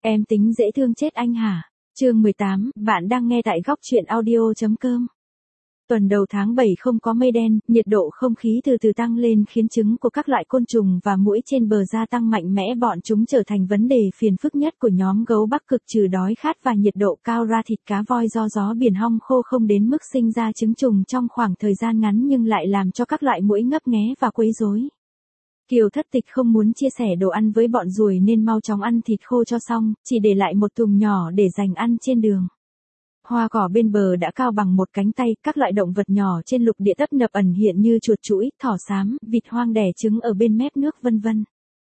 Em tính dễ thương chết anh hả? Chương 18, bạn đang nghe tại góc truyện audio.com. Tuần đầu tháng 7 không có mây đen, nhiệt độ không khí từ từ tăng lên khiến trứng của các loại côn trùng và muỗi trên bờ gia tăng mạnh mẽ, bọn chúng trở thành vấn đề phiền phức nhất của nhóm gấu Bắc Cực. Trừ đói khát và nhiệt độ cao ra, thịt cá voi do gió biển hong khô không đến mức sinh ra trứng trùng trong khoảng thời gian ngắn nhưng lại làm cho các loại muỗi ngấp nghé và quấy rối. Kiều Thất Tịch không muốn chia sẻ đồ ăn với bọn ruồi nên mau chóng ăn thịt khô cho xong, chỉ để lại một thùng nhỏ để dành ăn trên đường. Hoa cỏ bên bờ đã cao bằng một cánh tay, các loại động vật nhỏ trên lục địa tấp nập ẩn hiện như chuột chũi, thỏ xám, vịt hoang đẻ trứng ở bên mép nước vân vân.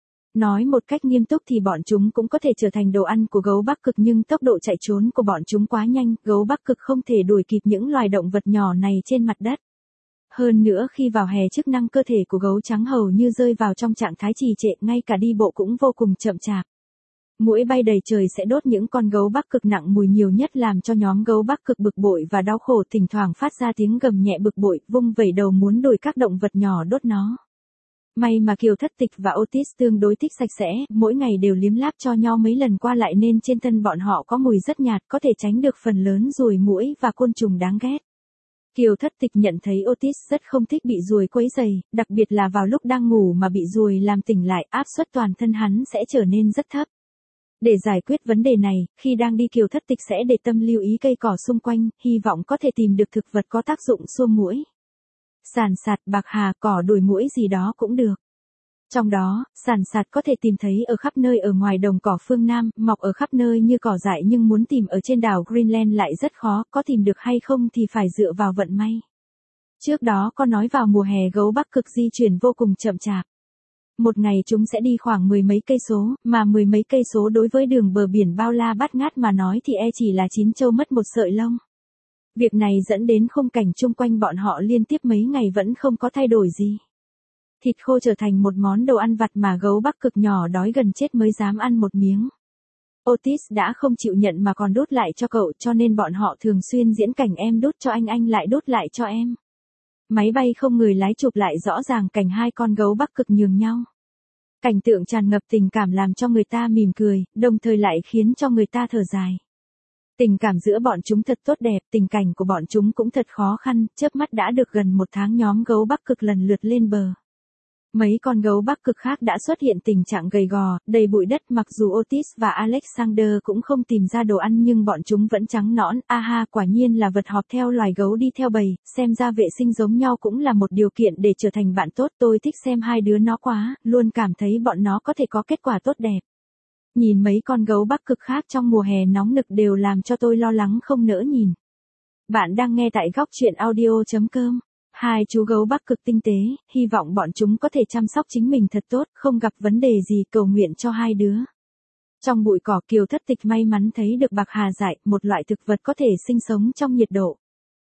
Nói một cách nghiêm túc thì bọn chúng cũng có thể trở thành đồ ăn của gấu Bắc Cực, nhưng tốc độ chạy trốn của bọn chúng quá nhanh, gấu Bắc Cực không thể đuổi kịp những loài động vật nhỏ này trên mặt đất. Hơn nữa khi vào hè, chức năng cơ thể của gấu trắng hầu như rơi vào trong trạng thái trì trệ, ngay cả đi bộ cũng vô cùng chậm chạp. Muỗi bay đầy trời sẽ đốt những con gấu Bắc Cực nặng mùi nhiều nhất, làm cho nhóm gấu Bắc Cực bực bội và đau khổ, thỉnh thoảng phát ra tiếng gầm nhẹ bực bội, vung vẩy đầu muốn đuổi các động vật nhỏ đốt nó. May mà Kiều Thất Tịch và Otis tương đối thích sạch sẽ, mỗi ngày đều liếm láp cho nhau mấy lần qua lại nên trên thân bọn họ có mùi rất nhạt, có thể tránh được phần lớn ruồi muỗi và côn trùng đáng ghét. Kiều Thất Tịch nhận thấy Otis rất không thích bị ruồi quấy rầy, đặc biệt là vào lúc đang ngủ mà bị ruồi làm tỉnh lại, áp suất toàn thân hắn sẽ trở nên rất thấp. Để giải quyết vấn đề này, khi đang đi Kiều Thất Tịch sẽ để tâm lưu ý cây cỏ xung quanh, hy vọng có thể tìm được thực vật có tác dụng xua muỗi. Sàn sạt, bạc hà, cỏ đuổi muỗi gì đó cũng được. Trong đó, sàn sạt có thể tìm thấy ở khắp nơi ở ngoài đồng cỏ phương Nam, mọc ở khắp nơi như cỏ dại, nhưng muốn tìm ở trên đảo Greenland lại rất khó, có tìm được hay không thì phải dựa vào vận may. Trước đó có nói vào mùa hè gấu Bắc Cực di chuyển vô cùng chậm chạp. Một ngày chúng sẽ đi khoảng mười mấy cây số, mà mười mấy cây số đối với đường bờ biển bao la bát ngát mà nói thì chỉ là chín châu mất một sợi lông. Việc này dẫn đến khung cảnh chung quanh bọn họ liên tiếp mấy ngày vẫn không có thay đổi gì. Thịt khô trở thành một món đồ ăn vặt mà gấu Bắc Cực nhỏ đói gần chết mới dám ăn một miếng. Otis đã không chịu nhận mà còn đút lại cho cậu, cho nên bọn họ thường xuyên diễn cảnh em đút cho anh lại đút lại cho em. Máy bay không người lái chụp lại rõ ràng cảnh hai con gấu Bắc Cực nhường nhau. Cảnh tượng tràn ngập tình cảm làm cho người ta mỉm cười, đồng thời lại khiến cho người ta thở dài. Tình cảm giữa bọn chúng thật tốt đẹp, tình cảnh của bọn chúng cũng thật khó khăn, chớp mắt đã được gần một tháng nhóm gấu Bắc Cực lần lượt lên bờ. Mấy con gấu Bắc Cực khác đã xuất hiện tình trạng gầy gò, đầy bụi đất, mặc dù Otis và Alexander cũng không tìm ra đồ ăn nhưng bọn chúng vẫn trắng nõn, quả nhiên là vật họp theo loài gấu đi theo bầy, xem ra vệ sinh giống nhau cũng là một điều kiện để trở thành bạn tốt, tôi thích xem hai đứa nó quá, luôn cảm thấy bọn nó có thể có kết quả tốt đẹp. Nhìn mấy con gấu Bắc Cực khác trong mùa hè nóng nực đều làm cho tôi lo lắng không nỡ nhìn. Bạn đang nghe tại góc truyện audio.com. Hai chú gấu Bắc Cực tinh tế, hy vọng bọn chúng có thể chăm sóc chính mình thật tốt, không gặp vấn đề gì, cầu nguyện cho hai đứa. Trong bụi cỏ, Kiều Thất Tịch may mắn thấy được bạc hà dại, một loại thực vật có thể sinh sống trong nhiệt độ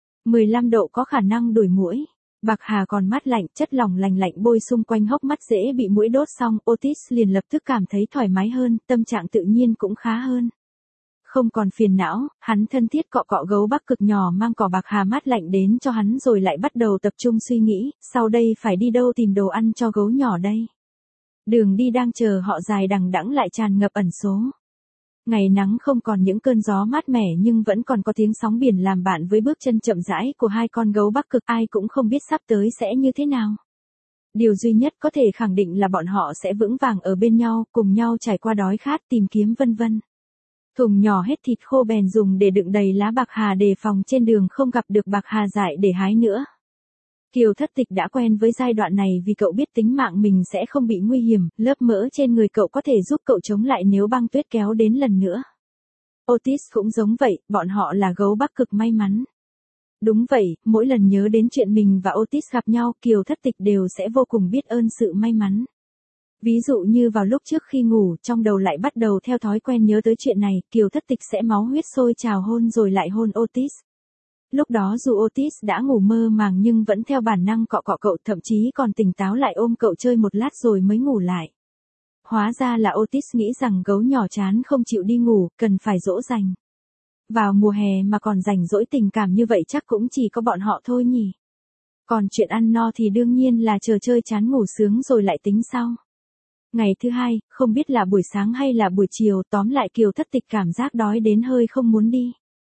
15 độ, có khả năng đuổi muỗi. Bạc hà còn mát lạnh, chất lỏng lành lạnh bôi xung quanh hốc mắt dễ bị muỗi đốt. Xong, Otis liền lập tức cảm thấy thoải mái hơn, tâm trạng tự nhiên cũng khá hơn. Không còn phiền não, hắn thân thiết cọ cọ gấu Bắc Cực nhỏ mang cỏ bạc hà mát lạnh đến cho hắn rồi lại bắt đầu tập trung suy nghĩ, sau đây phải đi đâu tìm đồ ăn cho gấu nhỏ đây. Đường đi đang chờ họ dài đằng đẵng lại tràn ngập ẩn số. Ngày nắng không còn những cơn gió mát mẻ nhưng vẫn còn có tiếng sóng biển làm bạn với bước chân chậm rãi của hai con gấu Bắc Cực, ai cũng không biết sắp tới sẽ như thế nào. Điều duy nhất có thể khẳng định là bọn họ sẽ vững vàng ở bên nhau, cùng nhau trải qua đói khát, tìm kiếm vân vân. Thùng nhỏ hết thịt khô bèn dùng để đựng đầy lá bạc hà, đề phòng trên đường không gặp được bạc hà dại để hái nữa. Kiều Thất Tịch đã quen với giai đoạn này vì cậu biết tính mạng mình sẽ không bị nguy hiểm, lớp mỡ trên người cậu có thể giúp cậu chống lại nếu băng tuyết kéo đến lần nữa. Otis cũng giống vậy, bọn họ là gấu Bắc Cực may mắn. Đúng vậy, mỗi lần nhớ đến chuyện mình và Otis gặp nhau, Kiều Thất Tịch đều sẽ vô cùng biết ơn sự may mắn. Ví dụ như vào lúc trước khi ngủ, trong đầu lại bắt đầu theo thói quen nhớ tới chuyện này, Kiều Thất Tịch sẽ máu huyết sôi trào hôn rồi lại hôn Otis. Lúc đó dù Otis đã ngủ mơ màng nhưng vẫn theo bản năng cọ cọ cậu, thậm chí còn tỉnh táo lại ôm cậu chơi một lát rồi mới ngủ lại. Hóa ra là Otis nghĩ rằng gấu nhỏ chán không chịu đi ngủ, cần phải dỗ dành. Vào mùa hè mà còn rảnh rỗi tình cảm như vậy chắc cũng chỉ có bọn họ thôi nhỉ. Còn chuyện ăn no thì đương nhiên là chờ chơi chán ngủ sướng rồi lại tính sau. Ngày thứ hai, không biết là buổi sáng hay là buổi chiều, tóm lại Kiều Thất Tịch cảm giác đói đến hơi không muốn đi.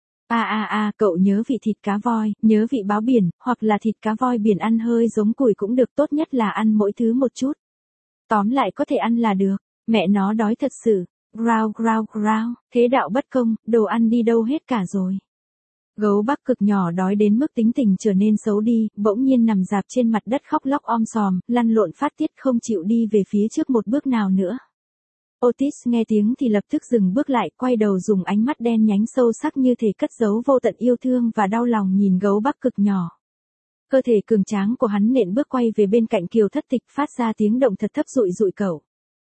Cậu nhớ vị thịt cá voi, nhớ vị báo biển, hoặc là thịt cá voi biển ăn hơi giống củi cũng được, tốt nhất là ăn mỗi thứ một chút. Tóm lại có thể ăn là được, mẹ nó đói thật sự. Grao grao grao, thế đạo bất công, đồ ăn đi đâu hết cả rồi. Gấu Bắc Cực nhỏ đói đến mức tính tình trở nên xấu đi, bỗng nhiên nằm dạp trên mặt đất khóc lóc om sòm, lăn lộn phát tiết không chịu đi về phía trước một bước nào nữa. Otis nghe tiếng thì lập tức dừng bước lại, quay đầu dùng ánh mắt đen nhánh sâu sắc như thể cất giấu vô tận yêu thương và đau lòng nhìn Gấu Bắc Cực nhỏ. Cơ thể cường tráng của hắn nện bước quay về bên cạnh Kiều Thất Tịch, phát ra tiếng động thật thấp dụi dụi cậu.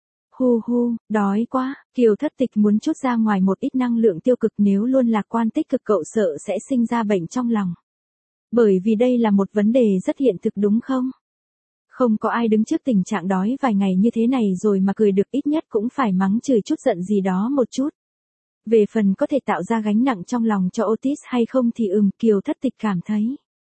Hu hu, đói quá, Kiều Thất Tịch muốn trút ra ngoài một ít năng lượng tiêu cực, nếu luôn lạc quan tích cực cậu sợ sẽ sinh ra bệnh trong lòng. Bởi vì đây là một vấn đề rất hiện thực đúng không? Không có ai đứng trước tình trạng đói vài ngày như thế này rồi mà cười được, ít nhất cũng phải mắng chửi chút giận gì đó một chút. Về phần có thể tạo ra gánh nặng trong lòng cho Otis hay không thì Kiều Thất Tịch cảm thấy.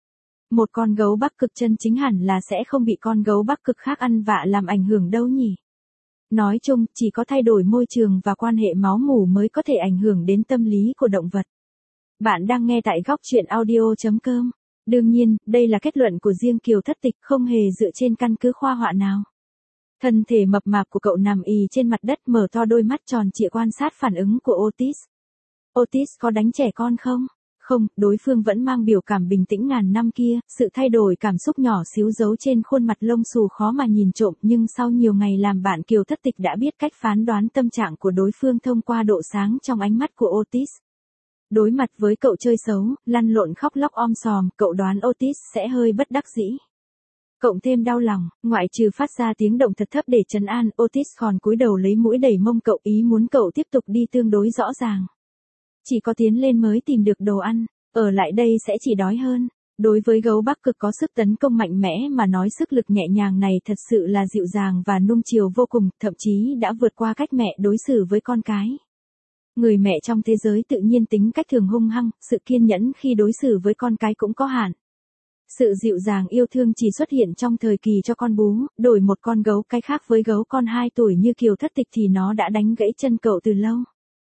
Một con gấu Bắc Cực chân chính hẳn là sẽ không bị con gấu Bắc Cực khác ăn vạ làm ảnh hưởng đâu nhỉ. Nói chung, chỉ có thay đổi môi trường và quan hệ máu mủ mới có thể ảnh hưởng đến tâm lý của động vật. Bạn đang nghe tại góc truyện audio.com. Đương nhiên, đây là kết luận của riêng Kiều Thất Tịch, không hề dựa trên căn cứ khoa học nào. Thân thể mập mạp của cậu nằm ì trên mặt đất, mở to đôi mắt tròn trịa quan sát phản ứng của Otis. Otis có đánh trẻ con không? Không, đối phương vẫn mang biểu cảm bình tĩnh ngàn năm kia, sự thay đổi cảm xúc nhỏ xíu giấu trên khuôn mặt lông xù khó mà nhìn trộm, nhưng sau nhiều ngày làm bạn Kiều Thất Tịch đã biết cách phán đoán tâm trạng của đối phương thông qua độ sáng trong ánh mắt của Otis. Đối mặt với cậu chơi xấu, lăn lộn khóc lóc om sòm, cậu đoán Otis sẽ hơi bất đắc dĩ. Cộng thêm đau lòng, ngoại trừ phát ra tiếng động thật thấp để trấn an, Otis còn cúi đầu lấy mũi đẩy mông cậu, ý muốn cậu tiếp tục đi tương đối rõ ràng. Chỉ có tiến lên mới tìm được đồ ăn, ở lại đây sẽ chỉ đói hơn. Đối với gấu Bắc Cực có sức tấn công mạnh mẽ mà nói, sức lực nhẹ nhàng này thật sự là dịu dàng và nung chiều vô cùng, thậm chí đã vượt qua cách mẹ đối xử với con cái. Người mẹ trong thế giới tự nhiên tính cách thường hung hăng, sự kiên nhẫn khi đối xử với con cái cũng có hạn. Sự dịu dàng yêu thương chỉ xuất hiện trong thời kỳ cho con bú, đổi một con gấu cái khác với gấu con 2 tuổi như Kiều Thất Tịch thì nó đã đánh gãy chân cậu từ lâu.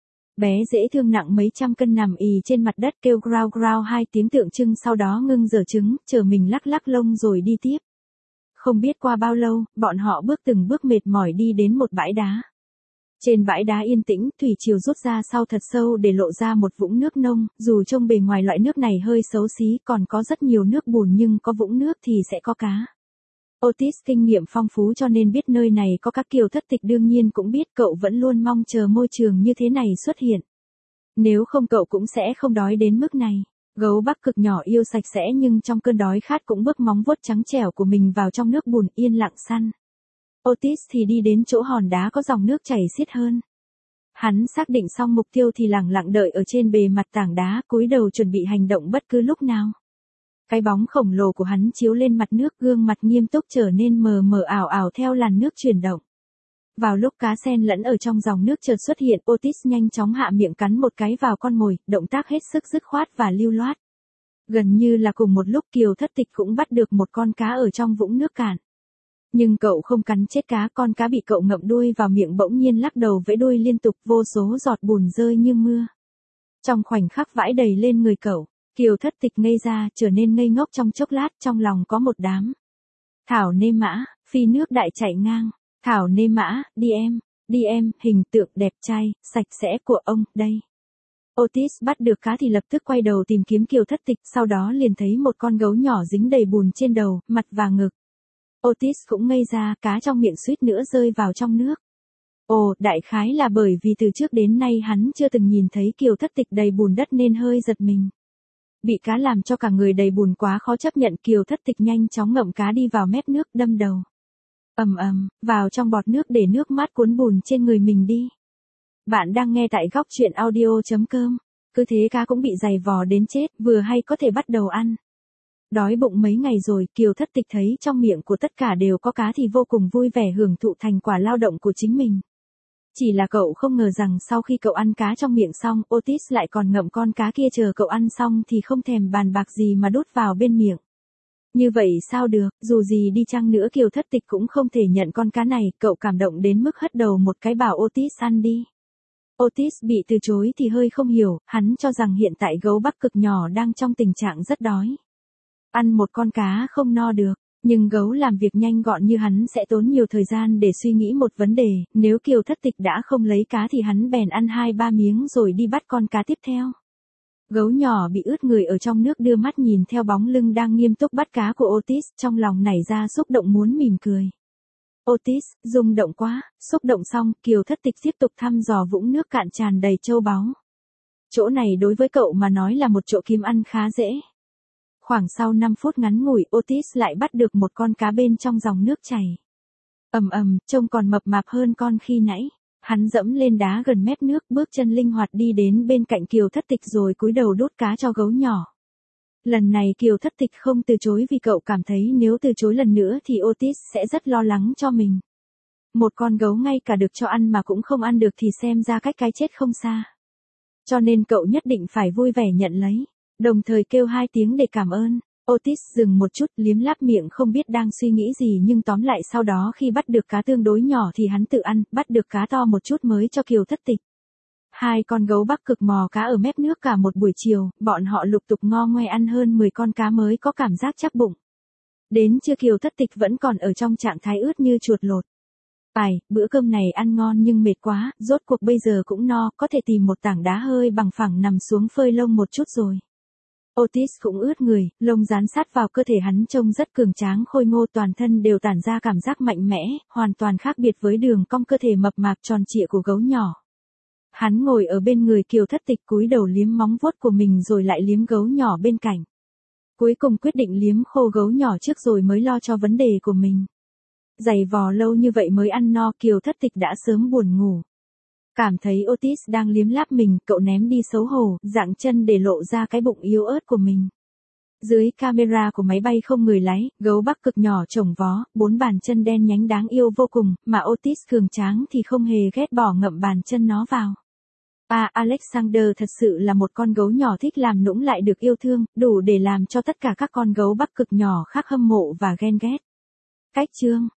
Bé dễ thương nặng mấy trăm cân nằm ì trên mặt đất kêu grao grao 2 tiếng tượng trưng, sau đó ngưng giở trứng, chờ mình lắc lắc lông rồi đi tiếp. Không biết qua bao lâu, bọn họ từng bước mệt mỏi đi đến một bãi đá. Trên bãi đá yên tĩnh, thủy triều rút ra sau thật sâu để lộ ra một vũng nước nông, dù trông bề ngoài loại nước này hơi xấu xí, còn có rất nhiều nước bùn nhưng có vũng nước thì sẽ có cá. Otis kinh nghiệm phong phú cho nên biết nơi này có các. Kiều Thất Tịch đương nhiên cũng biết, cậu vẫn luôn mong chờ môi trường như thế này xuất hiện. Nếu không cậu cũng sẽ không đói đến mức này. Gấu Bắc Cực nhỏ yêu sạch sẽ nhưng trong cơn đói khát cũng bước móng vuốt trắng trẻo của mình vào trong nước bùn, yên lặng săn. Otis thì đi đến chỗ hòn đá có dòng nước chảy xiết hơn. Hắn xác định xong mục tiêu thì lẳng lặng đợi ở trên bề mặt tảng đá, cúi đầu chuẩn bị hành động bất cứ lúc nào. Cái bóng khổng lồ của hắn chiếu lên mặt nước, gương mặt nghiêm túc trở nên mờ mờ ảo ảo theo làn nước chuyển động. Vào lúc cá sen lẫn ở trong dòng nước chợt xuất hiện, Otis nhanh chóng hạ miệng cắn một cái vào con mồi, động tác hết sức dứt khoát và lưu loát. Gần như là cùng một lúc Kiều Thất Tịch cũng bắt được một con cá ở trong vũng nước cạn. Nhưng cậu không cắn chết cá, con cá bị cậu ngậm đuôi vào miệng bỗng nhiên lắc đầu vẫy đuôi liên tục, vô số giọt bùn rơi như mưa. Trong khoảnh khắc vãi đầy lên người cậu, Kiều Thất Tịch ngây ra, trở nên ngây ngốc trong chốc lát, trong lòng có một đám. Thảo nê mã, phi nước đại chạy ngang. Thảo nê mã, đi em, hình tượng đẹp trai, sạch sẽ của ông, đây. Otis bắt được cá thì lập tức quay đầu tìm kiếm Kiều Thất Tịch, sau đó liền thấy một con gấu nhỏ dính đầy bùn trên đầu, mặt và ngực. Otis cũng ngây ra, cá trong miệng suýt nữa rơi vào trong nước. Ồ, đại khái là bởi vì từ trước đến nay hắn chưa từng nhìn thấy Kiều Thất Tịch đầy bùn đất nên hơi giật mình. Bị cá làm cho cả người đầy bùn quá khó chấp nhận, Kiều Thất Tịch nhanh chóng ngậm cá đi vào mép nước, đâm đầu. Vào trong bọt nước để nước mát cuốn bùn trên người mình đi. Bạn đang nghe tại góc truyện audio.com. Cứ thế cá cũng bị giày vò đến chết, vừa hay có thể bắt đầu ăn. Đói bụng mấy ngày rồi, Kiều Thất Tịch thấy trong miệng của tất cả đều có cá thì vô cùng vui vẻ hưởng thụ thành quả lao động của chính mình. Chỉ là cậu không ngờ rằng sau khi cậu ăn cá trong miệng xong, Otis lại còn ngậm con cá kia chờ cậu ăn xong thì không thèm bàn bạc gì mà đút vào bên miệng. Như vậy sao được, dù gì đi chăng nữa Kiều Thất Tịch cũng không thể nhận con cá này, cậu cảm động đến mức hất đầu một cái bảo Otis ăn đi. Otis bị từ chối thì hơi không hiểu, hắn cho rằng hiện tại gấu Bắc Cực nhỏ đang trong tình trạng rất đói. Ăn một con cá không no được, nhưng gấu làm việc nhanh gọn như hắn sẽ tốn nhiều thời gian để suy nghĩ một vấn đề, nếu Kiều Thất Tịch đã không lấy cá thì hắn bèn ăn 2-3 miếng rồi đi bắt con cá tiếp theo. Gấu nhỏ bị ướt người ở trong nước đưa mắt nhìn theo bóng lưng đang nghiêm túc bắt cá của Otis, trong lòng nảy ra xúc động muốn mỉm cười. Otis, rung động quá, xúc động xong, Kiều Thất Tịch tiếp tục thăm dò vũng nước cạn tràn đầy châu báu. Chỗ này đối với cậu mà nói là một chỗ kiếm ăn khá dễ. Khoảng sau 5 phút ngắn ngủi, Otis lại bắt được một con cá bên trong dòng nước chảy. Trông còn mập mạp hơn con khi nãy. Hắn dẫm lên đá gần mép nước, bước chân linh hoạt đi đến bên cạnh Kiều Thất Tịch rồi cúi đầu đút cá cho gấu nhỏ. Lần này Kiều Thất Tịch không từ chối vì cậu cảm thấy nếu từ chối lần nữa thì Otis sẽ rất lo lắng cho mình. Một con gấu ngay cả được cho ăn mà cũng không ăn được thì xem ra cách cái chết không xa. Cho nên cậu nhất định phải vui vẻ nhận lấy, đồng thời kêu 2 tiếng để cảm ơn. Otis dừng một chút, liếm láp miệng không biết đang suy nghĩ gì, nhưng tóm lại sau đó khi bắt được cá tương đối nhỏ thì hắn tự ăn, bắt được cá to một chút mới cho Kiều Thất Tịch. 2 con gấu Bắc Cực mò cá ở mép nước cả một buổi chiều, bọn họ lục tục ngo ngoe ăn hơn 10 con cá mới có cảm giác chắc bụng. Đến trưa Kiều Thất Tịch vẫn còn ở trong trạng thái ướt như chuột lột. Bữa cơm này ăn ngon nhưng mệt quá, rốt cuộc bây giờ cũng no, có thể tìm một tảng đá hơi bằng phẳng nằm xuống phơi lông một chút rồi. Otis cũng ướt người, lông dán sát vào cơ thể hắn trông rất cường tráng khôi ngô, toàn thân đều tản ra cảm giác mạnh mẽ, hoàn toàn khác biệt với đường cong cơ thể mập mạp tròn trịa của gấu nhỏ. Hắn ngồi ở bên người Kiều Thất Tịch cúi đầu liếm móng vuốt của mình rồi lại liếm gấu nhỏ bên cạnh. Cuối cùng quyết định liếm khô gấu nhỏ trước rồi mới lo cho vấn đề của mình. Giày vò lâu như vậy mới ăn no, Kiều Thất Tịch đã sớm buồn ngủ. Cảm thấy Otis đang liếm láp mình, cậu ném đi xấu hổ, dạng chân để lộ ra cái bụng yếu ớt của mình. Dưới camera của máy bay không người lái, gấu Bắc Cực nhỏ chồng vó, 4 bàn chân đen nhánh đáng yêu vô cùng, mà Otis cường tráng thì không hề ghét bỏ ngậm bàn chân nó vào. Alexander thật sự là một con gấu nhỏ thích làm nũng lại được yêu thương, đủ để làm cho tất cả các con gấu Bắc Cực nhỏ khác hâm mộ và ghen ghét. Cách chương